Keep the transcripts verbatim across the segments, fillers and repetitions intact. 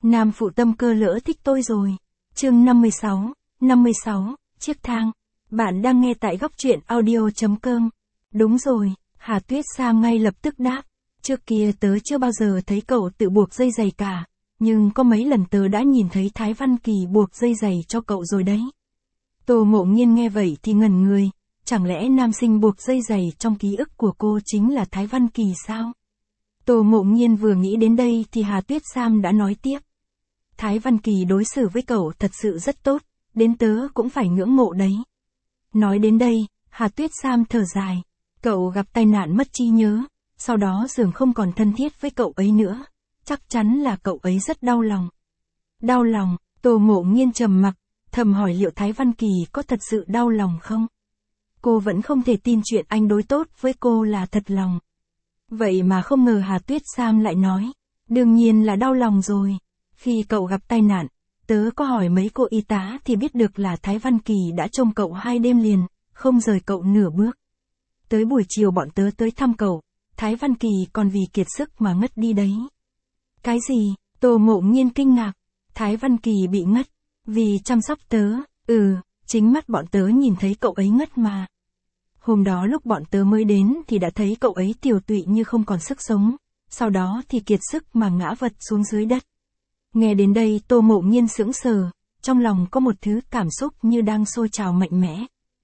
Nam phụ tâm cơ lỡ thích tôi rồi. Chương năm mươi sáu, năm mươi sáu, chiếc thang. Bạn đang nghe tại góc truyện audio.com. Đúng rồi, Hà Tuyết Sam ngay lập tức đáp. Trước kia tớ chưa bao giờ thấy cậu tự buộc dây giày cả, nhưng có mấy lần tớ đã nhìn thấy Thái Văn Kỳ buộc dây giày cho cậu rồi đấy. Tô Mộ Nghiên nghe vậy thì ngẩn người, chẳng lẽ nam sinh buộc dây giày trong ký ức của cô chính là Thái Văn Kỳ sao? Tô Mộ Nghiên vừa nghĩ đến đây thì Hà Tuyết Sam đã nói tiếp. Thái Văn Kỳ đối xử với cậu thật sự rất tốt, đến tớ cũng phải ngưỡng mộ đấy. Nói đến đây, Hà Tuyết Sam thở dài. Cậu gặp tai nạn mất trí nhớ, sau đó dường không còn thân thiết với cậu ấy nữa. Chắc chắn là cậu ấy rất đau lòng. Đau lòng, Tô Mộ Nghiên trầm mặc, thầm hỏi liệu Thái Văn Kỳ có thật sự đau lòng không? Cô vẫn không thể tin chuyện anh đối tốt với cô là thật lòng. Vậy mà không ngờ Hà Tuyết Sam lại nói, đương nhiên là đau lòng rồi. Khi cậu gặp tai nạn, tớ có hỏi mấy cô y tá thì biết được là Thái Văn Kỳ đã trông cậu hai đêm liền, không rời cậu nửa bước. Tới buổi chiều bọn tớ tới thăm cậu, Thái Văn Kỳ còn vì kiệt sức mà ngất đi đấy. Cái gì? Tô Mộ Nghiên kinh ngạc. Thái Văn Kỳ bị ngất, vì chăm sóc tớ, ừ, chính mắt bọn tớ nhìn thấy cậu ấy ngất mà. Hôm đó lúc bọn tớ mới đến thì đã thấy cậu ấy tiều tụy như không còn sức sống, sau đó thì kiệt sức mà ngã vật xuống dưới đất. Nghe đến đây Tô Mộ Nghiên sững sờ, trong lòng có một thứ cảm xúc như đang sôi trào mạnh mẽ.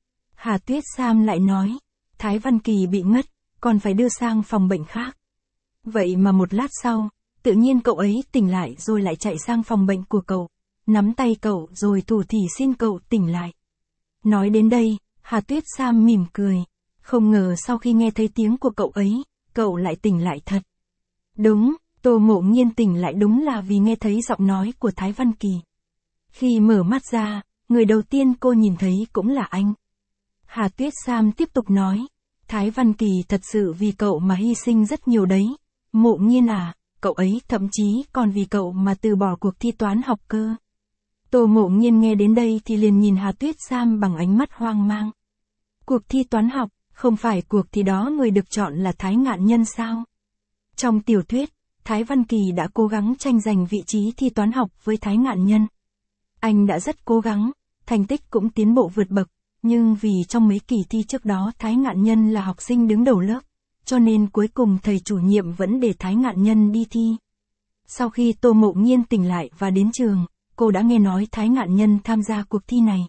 Hà Tuyết Sam lại nói, Thái Văn Kỳ bị ngất, còn phải đưa sang phòng bệnh khác. Vậy mà một lát sau, tự nhiên cậu ấy tỉnh lại rồi lại chạy sang phòng bệnh của cậu, nắm tay cậu rồi thủ thỉ xin cậu tỉnh lại. Nói đến đây, Hà Tuyết Sam mỉm cười, không ngờ sau khi nghe thấy tiếng của cậu ấy, cậu lại tỉnh lại thật. Đúng, Tô Mộ Nghiên tỉnh lại đúng là vì nghe thấy giọng nói của Thái Văn Kỳ. Khi mở mắt ra, người đầu tiên cô nhìn thấy cũng là anh. Hà Tuyết Sam tiếp tục nói, Thái Văn Kỳ thật sự vì cậu mà hy sinh rất nhiều đấy. Mộ Nghiên à, cậu ấy thậm chí còn vì cậu mà từ bỏ cuộc thi toán học cơ. Tô Mộ Nghiên nghe đến đây thì liền nhìn Hà Tuyết Sam bằng ánh mắt hoang mang. Cuộc thi toán học, không phải cuộc thi đó người được chọn là Thái Ngạn Nhân sao? Trong tiểu thuyết, Thái Văn Kỳ đã cố gắng tranh giành vị trí thi toán học với Thái Ngạn Nhân. Anh đã rất cố gắng, thành tích cũng tiến bộ vượt bậc, nhưng vì trong mấy kỳ thi trước đó Thái Ngạn Nhân là học sinh đứng đầu lớp, cho nên cuối cùng thầy chủ nhiệm vẫn để Thái Ngạn Nhân đi thi. Sau khi Tô Mộ Nghiên tỉnh lại và đến trường, cô đã nghe nói Thái Ngạn Nhân tham gia cuộc thi này.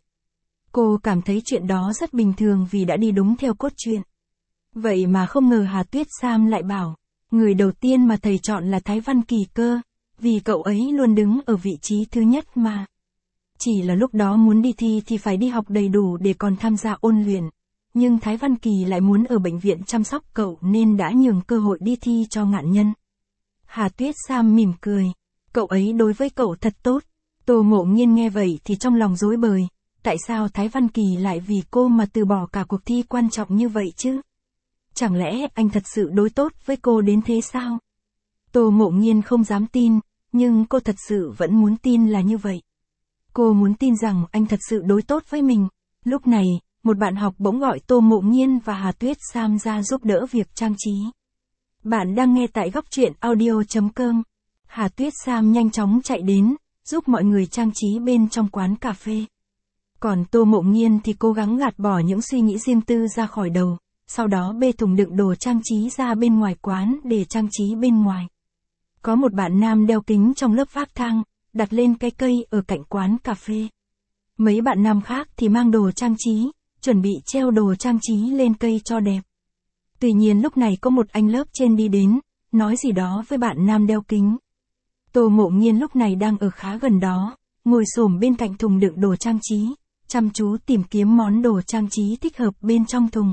Cô cảm thấy chuyện đó rất bình thường vì đã đi đúng theo cốt truyện. Vậy mà không ngờ Hà Tuyết Sam lại bảo, người đầu tiên mà thầy chọn là Thái Văn Kỳ cơ, vì cậu ấy luôn đứng ở vị trí thứ nhất mà. Chỉ là lúc đó muốn đi thi thì phải đi học đầy đủ để còn tham gia ôn luyện. Nhưng Thái Văn Kỳ lại muốn ở bệnh viện chăm sóc cậu nên đã nhường cơ hội đi thi cho Ngạn Nhân. Hà Tuyết Sam mỉm cười, cậu ấy đối với cậu thật tốt. Tô Mộ Nghiên nghe vậy thì trong lòng rối bời, tại sao Thái Văn Kỳ lại vì cô mà từ bỏ cả cuộc thi quan trọng như vậy chứ? Chẳng lẽ anh thật sự đối tốt với cô đến thế sao? Tô Mộ Nghiên không dám tin, nhưng cô thật sự vẫn muốn tin là như vậy. Cô muốn tin rằng anh thật sự đối tốt với mình. Lúc này, một bạn học bỗng gọi Tô Mộ Nghiên và Hà Tuyết Sam ra giúp đỡ việc trang trí. Bạn đang nghe tại góc truyện audio.com. Hà Tuyết Sam nhanh chóng chạy đến, giúp mọi người trang trí bên trong quán cà phê. Còn Tô Mộ Nghiên thì cố gắng gạt bỏ những suy nghĩ riêng tư ra khỏi đầu, sau đó bê thùng đựng đồ trang trí ra bên ngoài quán để trang trí bên ngoài. Có một bạn nam đeo kính trong lớp vác thang, đặt lên cái cây ở cạnh quán cà phê. Mấy bạn nam khác thì mang đồ trang trí, chuẩn bị treo đồ trang trí lên cây cho đẹp. Tuy nhiên lúc này có một anh lớp trên đi đến, nói gì đó với bạn nam đeo kính. Tô Mộ Nghiên lúc này đang ở khá gần đó, ngồi xổm bên cạnh thùng đựng đồ trang trí, chăm chú tìm kiếm món đồ trang trí thích hợp bên trong thùng.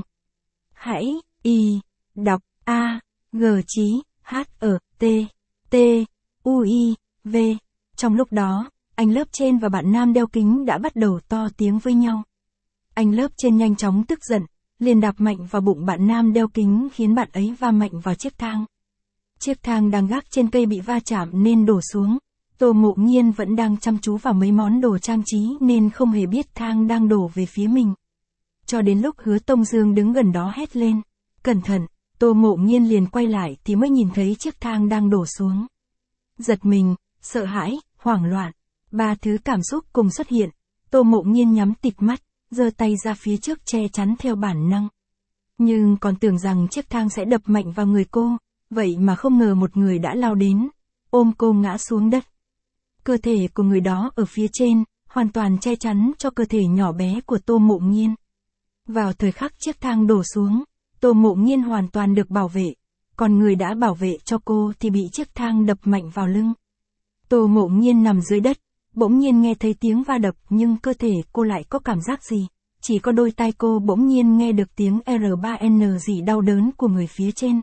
Hãy, y, đọc, a, g chí, h, ở, t, t, u, i, v. Trong lúc đó, anh lớp trên và bạn nam đeo kính đã bắt đầu to tiếng với nhau. Anh lớp trên nhanh chóng tức giận, liền đạp mạnh vào bụng bạn nam đeo kính khiến bạn ấy va mạnh vào chiếc thang. Chiếc thang đang gác trên cây bị va chạm nên đổ xuống. Tô Mộ Nghiên vẫn đang chăm chú vào mấy món đồ trang trí nên không hề biết thang đang đổ về phía mình. Cho đến lúc Hứa Tông Dương đứng gần đó hét lên, cẩn thận, Tô Mộ Nghiên liền quay lại thì mới nhìn thấy chiếc thang đang đổ xuống. Giật mình, sợ hãi, hoảng loạn. Ba thứ cảm xúc cùng xuất hiện. Tô Mộ Nhiên nhắm tịt mắt, giơ tay ra phía trước che chắn theo bản năng. Nhưng còn tưởng rằng chiếc thang sẽ đập mạnh vào người cô, vậy mà không ngờ một người đã lao đến, ôm cô ngã xuống đất. Cơ thể của người đó ở phía trên, hoàn toàn che chắn cho cơ thể nhỏ bé của Tô Mộ Nhiên. Vào thời khắc chiếc thang đổ xuống, Tô Mộ Nhiên hoàn toàn được bảo vệ, còn người đã bảo vệ cho cô thì bị chiếc thang đập mạnh vào lưng. Tô Mộ Nhiên nằm dưới đất, bỗng nhiên nghe thấy tiếng va đập nhưng cơ thể cô lại có cảm giác gì, chỉ có đôi tai cô bỗng nhiên nghe được tiếng R ba N gì đau đớn của người phía trên.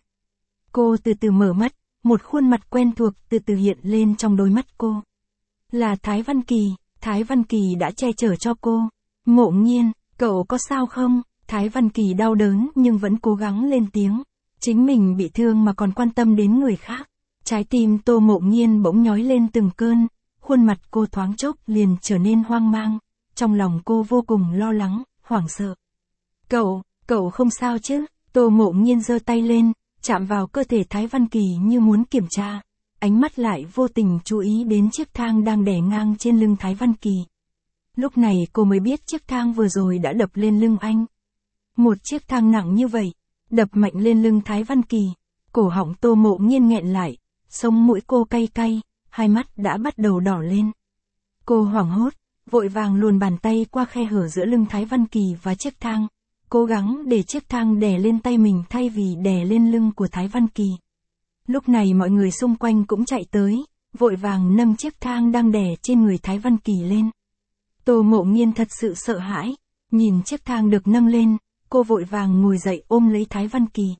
Cô từ từ mở mắt, một khuôn mặt quen thuộc từ từ hiện lên trong đôi mắt cô. Là Thái Văn Kỳ, Thái Văn Kỳ đã che chở cho cô. Mộ Nhiên, cậu có sao không? Thái Văn Kỳ đau đớn nhưng vẫn cố gắng lên tiếng. Chính mình bị thương mà còn quan tâm đến người khác. Trái tim Tô Mộ Nhiên bỗng nhói lên từng cơn, khuôn mặt cô thoáng chốc liền trở nên hoang mang. Trong lòng cô vô cùng lo lắng, hoảng sợ. Cậu, cậu không sao chứ? Tô Mộ Nhiên giơ tay lên, chạm vào cơ thể Thái Văn Kỳ như muốn kiểm tra. Ánh mắt lại vô tình chú ý đến chiếc thang đang đè ngang trên lưng Thái Văn Kỳ. Lúc này cô mới biết chiếc thang vừa rồi đã đập lên lưng anh. Một chiếc thang nặng như vậy, đập mạnh lên lưng Thái Văn Kỳ. Cổ họng Tô Mộ Nhiên nghẹn lại, sống mũi cô cay cay, hai mắt đã bắt đầu đỏ lên. Cô hoảng hốt, vội vàng luồn bàn tay qua khe hở giữa lưng Thái Văn Kỳ và chiếc thang, cố gắng để chiếc thang đè lên tay mình thay vì đè lên lưng của Thái Văn Kỳ. Lúc này mọi người xung quanh cũng chạy tới, vội vàng nâng chiếc thang đang đè trên người Thái Văn Kỳ lên. Tô Mộ Nhiên thật sự sợ hãi, nhìn chiếc thang được nâng lên, cô vội vàng ngồi dậy ôm lấy Thái Văn Kỳ.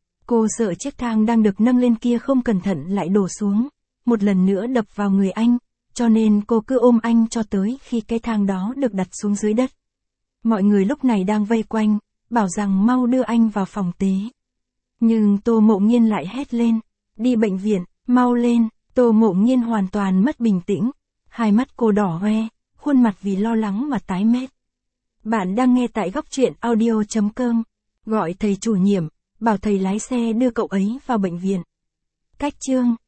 Cô sợ chiếc thang đang được nâng lên kia không cẩn thận lại đổ xuống, một lần nữa đập vào người anh, cho nên cô cứ ôm anh cho tới khi cái thang đó được đặt xuống dưới đất. Mọi người lúc này đang vây quanh, bảo rằng mau đưa anh vào phòng tế. Nhưng Tô Mộ Nhiên lại hét lên, đi bệnh viện, mau lên. Tô Mộ Nhiên hoàn toàn mất bình tĩnh, hai mắt cô đỏ hoe, khuôn mặt vì lo lắng mà tái mét. Bạn đang nghe tại góc truyện audio chấm com, gọi thầy chủ nhiệm, bảo thầy lái xe đưa cậu ấy vào bệnh viện. Cách chương